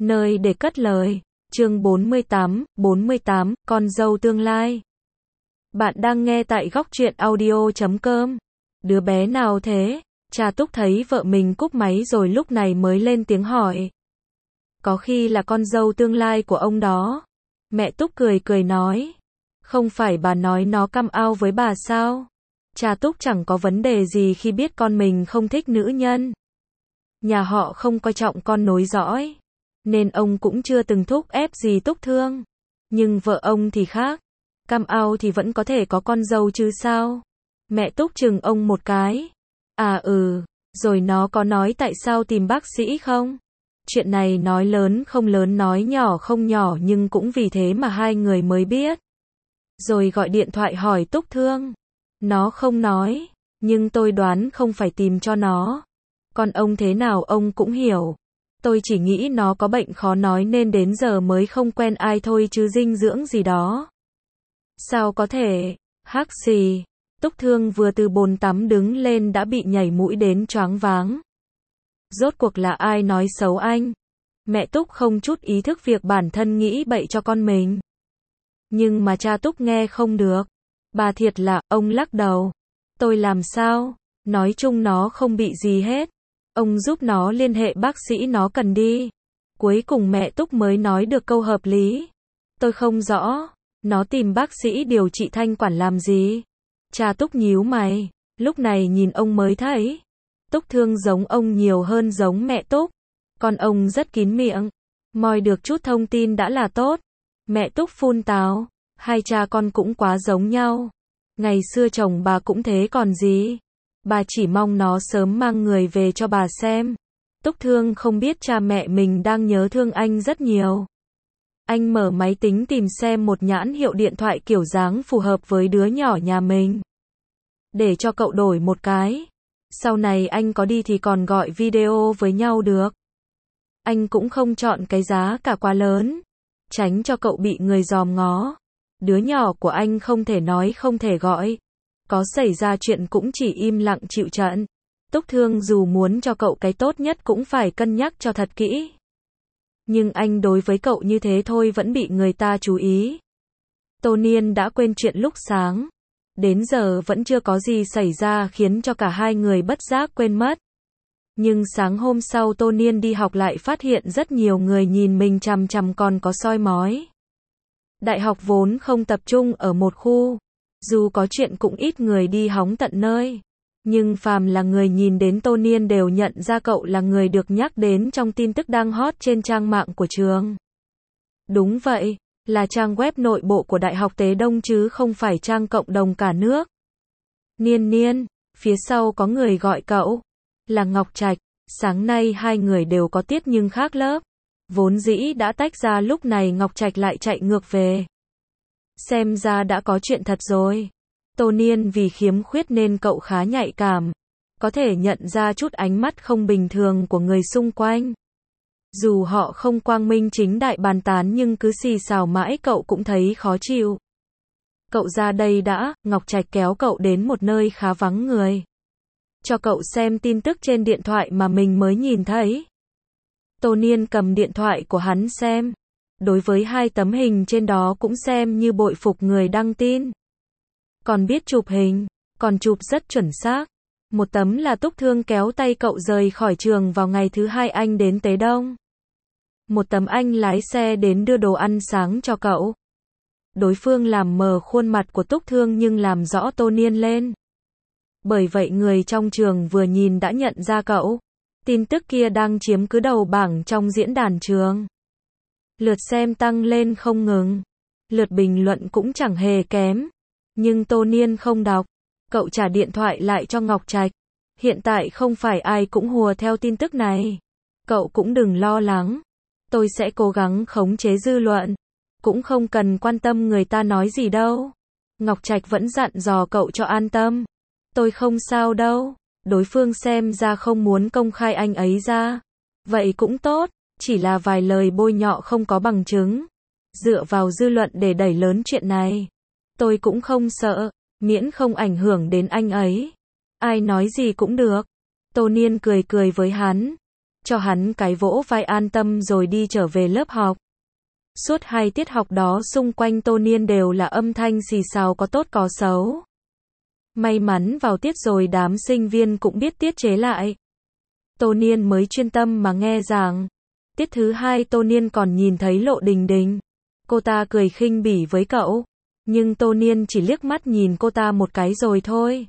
Nơi để cất lời. Chương 48, con dâu tương lai. Bạn đang nghe tại góc truyện audio.com. Đứa bé nào thế? Cha Túc thấy vợ mình cúp máy rồi lúc này mới lên tiếng hỏi. Có khi là con dâu tương lai của ông đó. Mẹ Túc cười cười nói. Không phải bà nói nó căm ao với bà sao? Cha Túc chẳng có vấn đề gì khi biết con mình không thích nữ nhân. Nhà họ không coi trọng con nối dõi, nên ông cũng chưa từng thúc ép gì Túc Thương. Nhưng vợ ông thì khác. Căm ao thì vẫn có thể có con dâu chứ sao? Mẹ Túc chừng ông một cái. À rồi nó có nói tại sao tìm bác sĩ không? Chuyện này nói lớn không lớn nói nhỏ không nhỏ nhưng cũng vì thế mà hai người mới biết. Rồi gọi điện thoại hỏi Túc Thương. Nó không nói, nhưng tôi đoán không phải tìm cho nó. Con ông thế nào ông cũng hiểu. Tôi chỉ nghĩ nó có bệnh khó nói nên đến giờ mới không quen ai thôi chứ dinh dưỡng gì đó. Sao có thể? Hắc xì. Túc Thương vừa từ bồn tắm đứng lên đã bị nhảy mũi đến choáng váng. Rốt cuộc là ai nói xấu anh? Mẹ Túc không chút ý thức việc bản thân nghĩ bậy cho con mình. Nhưng mà cha Túc nghe không được. Bà thiệt là, ông lắc đầu. Tôi làm sao? Nói chung nó không bị gì hết. Ông giúp nó liên hệ bác sĩ nó cần đi. Cuối cùng mẹ Túc mới nói được câu hợp lý. Tôi không rõ. Nó tìm bác sĩ điều trị thanh quản làm gì? Cha Túc nhíu mày. Lúc này nhìn ông mới thấy. Túc Thương giống ông nhiều hơn giống mẹ Túc. Con ông rất kín miệng. Moi được chút thông tin đã là tốt. Mẹ Túc phun tào. Hai cha con cũng quá giống nhau. Ngày xưa chồng bà cũng thế còn gì. Bà chỉ mong nó sớm mang người về cho bà xem. Túc Thương không biết cha mẹ mình đang nhớ thương anh rất nhiều. Anh mở máy tính tìm xem một nhãn hiệu điện thoại kiểu dáng phù hợp với đứa nhỏ nhà mình. Để cho cậu đổi một cái. Sau này anh có đi thì còn gọi video với nhau được. Anh cũng không chọn cái giá cả quá lớn. Tránh cho cậu bị người dòm ngó. Đứa nhỏ của anh không thể nói không thể gọi. Có xảy ra chuyện cũng chỉ im lặng chịu trận. Túc Thương dù muốn cho cậu cái tốt nhất cũng phải cân nhắc cho thật kỹ. Nhưng anh đối với cậu như thế thôi vẫn bị người ta chú ý. Tô Niên đã quên chuyện lúc sáng. Đến giờ vẫn chưa có gì xảy ra khiến cho cả hai người bất giác quên mất. Nhưng sáng hôm sau Tô Niên đi học lại phát hiện rất nhiều người nhìn mình chằm chằm còn có soi mói. Đại học vốn không tập trung ở một khu. Dù có chuyện cũng ít người đi hóng tận nơi. Nhưng phàm là người nhìn đến Tô Niên đều nhận ra cậu là người được nhắc đến trong tin tức đang hot trên trang mạng của trường. Đúng vậy, là trang web nội bộ của Đại học Tế Đông chứ không phải trang cộng đồng cả nước. Niên, phía sau có người gọi cậu. Là Ngọc Trạch. Sáng nay hai người đều có tiết nhưng khác lớp. Vốn dĩ đã tách ra lúc này Ngọc Trạch lại chạy ngược về. Xem ra đã có chuyện thật rồi. Tô Niên vì khiếm khuyết nên cậu khá nhạy cảm. Có thể nhận ra chút ánh mắt không bình thường của người xung quanh. Dù họ không quang minh chính đại bàn tán nhưng cứ xì xào mãi cậu cũng thấy khó chịu. Cậu ra đây đã, Ngọc Trạch kéo cậu đến một nơi khá vắng người. Cho cậu xem tin tức trên điện thoại mà mình mới nhìn thấy. Tô Niên cầm điện thoại của hắn xem. Đối với hai tấm hình trên đó cũng xem như bội phục người đăng tin. Còn biết chụp hình, còn chụp rất chuẩn xác. Một tấm là Túc Thương kéo tay cậu rời khỏi trường vào ngày thứ hai anh đến Tế Đông. Một tấm anh lái xe đến đưa đồ ăn sáng cho cậu. Đối phương làm mờ khuôn mặt của Túc Thương nhưng làm rõ Tô Niên lên. Bởi vậy người trong trường vừa nhìn đã nhận ra cậu. Tin tức kia đang chiếm cứ đầu bảng trong diễn đàn trường. Lượt xem tăng lên không ngừng. Lượt bình luận cũng chẳng hề kém. Nhưng Tô Niên không đọc. Cậu trả điện thoại lại cho Ngọc Trạch. Hiện tại không phải ai cũng hùa theo tin tức này. Cậu cũng đừng lo lắng. Tôi sẽ cố gắng khống chế dư luận. Cũng không cần quan tâm người ta nói gì đâu. Ngọc Trạch vẫn dặn dò cậu cho an tâm. Tôi không sao đâu. Đối phương xem ra không muốn công khai anh ấy ra. Vậy cũng tốt. Chỉ là vài lời bôi nhọ không có bằng chứng. Dựa vào dư luận để đẩy lớn chuyện này. Tôi cũng không sợ. Miễn không ảnh hưởng đến anh ấy. Ai nói gì cũng được. Tô Niên cười cười với hắn. cho hắn cái vỗ vai an tâm rồi đi trở về lớp học. Suốt 2 tiết học đó xung quanh Tô Niên đều là âm thanh xì xào có tốt có xấu. May mắn vào tiết rồi đám sinh viên cũng biết tiết chế lại. Tô Niên mới chuyên tâm mà nghe giảng. Tiết thứ 2 Tô Niên còn nhìn thấy Lộ Đình Đình. Cô ta cười khinh bỉ với cậu. Nhưng Tô Niên chỉ liếc mắt nhìn cô ta một cái rồi thôi.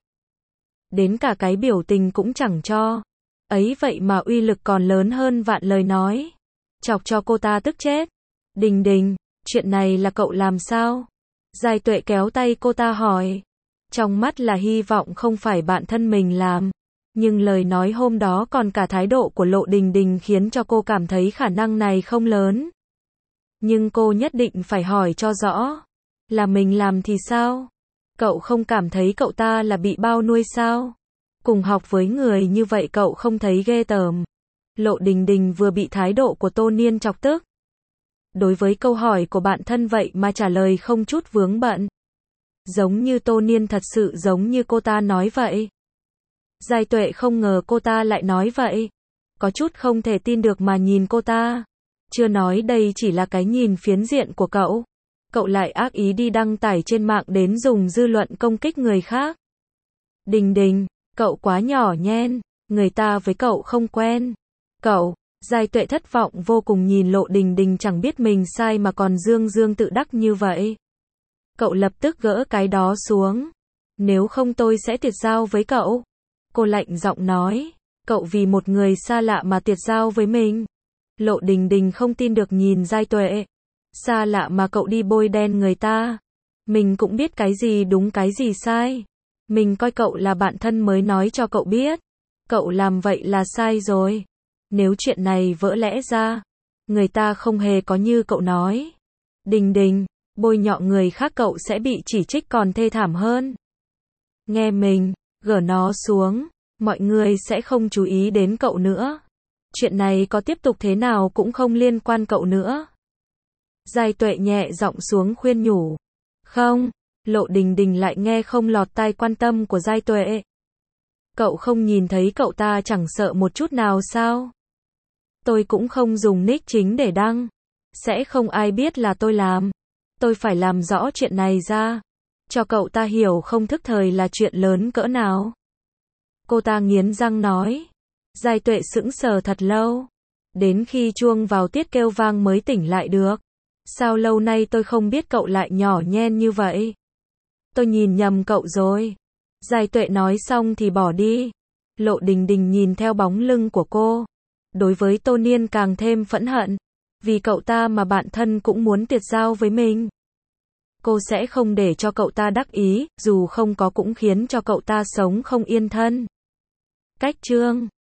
Đến cả cái biểu tình cũng chẳng cho. Ấy vậy mà uy lực còn lớn hơn vạn lời nói. Chọc cho cô ta tức chết. Đình Đình, chuyện này là cậu làm sao? Giai Tuệ kéo tay cô ta hỏi. Trong mắt là hy vọng không phải bạn thân mình làm. Nhưng lời nói hôm đó còn cả thái độ của Lộ Đình Đình khiến cho cô cảm thấy khả năng này không lớn. Nhưng cô nhất định phải hỏi cho rõ. Là mình làm thì sao? Cậu không cảm thấy cậu ta là bị bao nuôi sao? Cùng học với người như vậy cậu không thấy ghê tởm? Lộ Đình Đình vừa bị thái độ của Tô Niên chọc tức. Đối với câu hỏi của bạn thân vậy mà trả lời không chút vướng bận. Giống như Tô Niên thật sự giống như cô ta nói vậy. Giai Tuệ không ngờ cô ta lại nói vậy. Có chút không thể tin được mà nhìn cô ta. Chưa nói đây chỉ là cái nhìn phiến diện của cậu. Cậu lại ác ý đi đăng tải trên mạng đến dùng dư luận công kích người khác. Đình Đình, cậu quá nhỏ nhen, người ta với cậu không quen. Cậu, Giai Tuệ thất vọng vô cùng nhìn Lộ Đình Đình chẳng biết mình sai mà còn dương dương tự đắc như vậy. Cậu lập tức gỡ cái đó xuống. Nếu không tôi sẽ tiệt giao với cậu. Cô lạnh giọng nói. Cậu vì một người xa lạ mà tiệt giao với mình. Lộ Đình Đình không tin được nhìn Giai Tuệ. Xa lạ mà cậu đi bôi đen người ta. Mình cũng biết cái gì đúng cái gì sai. Mình coi cậu là bạn thân mới nói cho cậu biết. Cậu làm vậy là sai rồi. Nếu chuyện này vỡ lẽ ra, người ta không hề có như cậu nói. Đình Đình, bôi nhọ người khác cậu sẽ bị chỉ trích còn thê thảm hơn. Nghe mình, gỡ nó xuống, mọi người sẽ không chú ý đến cậu nữa. Chuyện này có tiếp tục thế nào cũng không liên quan cậu nữa. Giai Tuệ nhẹ giọng xuống khuyên nhủ. Không, Lộ Đình Đình lại nghe không lọt tai quan tâm của Giai Tuệ. Cậu không nhìn thấy cậu ta chẳng sợ một chút nào sao? Tôi cũng không dùng nick chính để đăng. Sẽ không ai biết là tôi làm. Tôi phải làm rõ chuyện này ra. Cho cậu ta hiểu không thức thời là chuyện lớn cỡ nào. Cô ta nghiến răng nói. Giai Tuệ sững sờ thật lâu. Đến khi chuông vào tiết kêu vang mới tỉnh lại được. Sao lâu nay tôi không biết cậu lại nhỏ nhen như vậy? Tôi nhìn nhầm cậu rồi. Giai Tuệ nói xong thì bỏ đi. Lộ Đình Đình nhìn theo bóng lưng của cô. Đối với Tô Niên càng thêm phẫn hận. Vì cậu ta mà bạn thân cũng muốn tiệt giao với mình. Cô sẽ không để cho cậu ta đắc ý, dù không có cũng khiến cho cậu ta sống không yên thân. Cách chương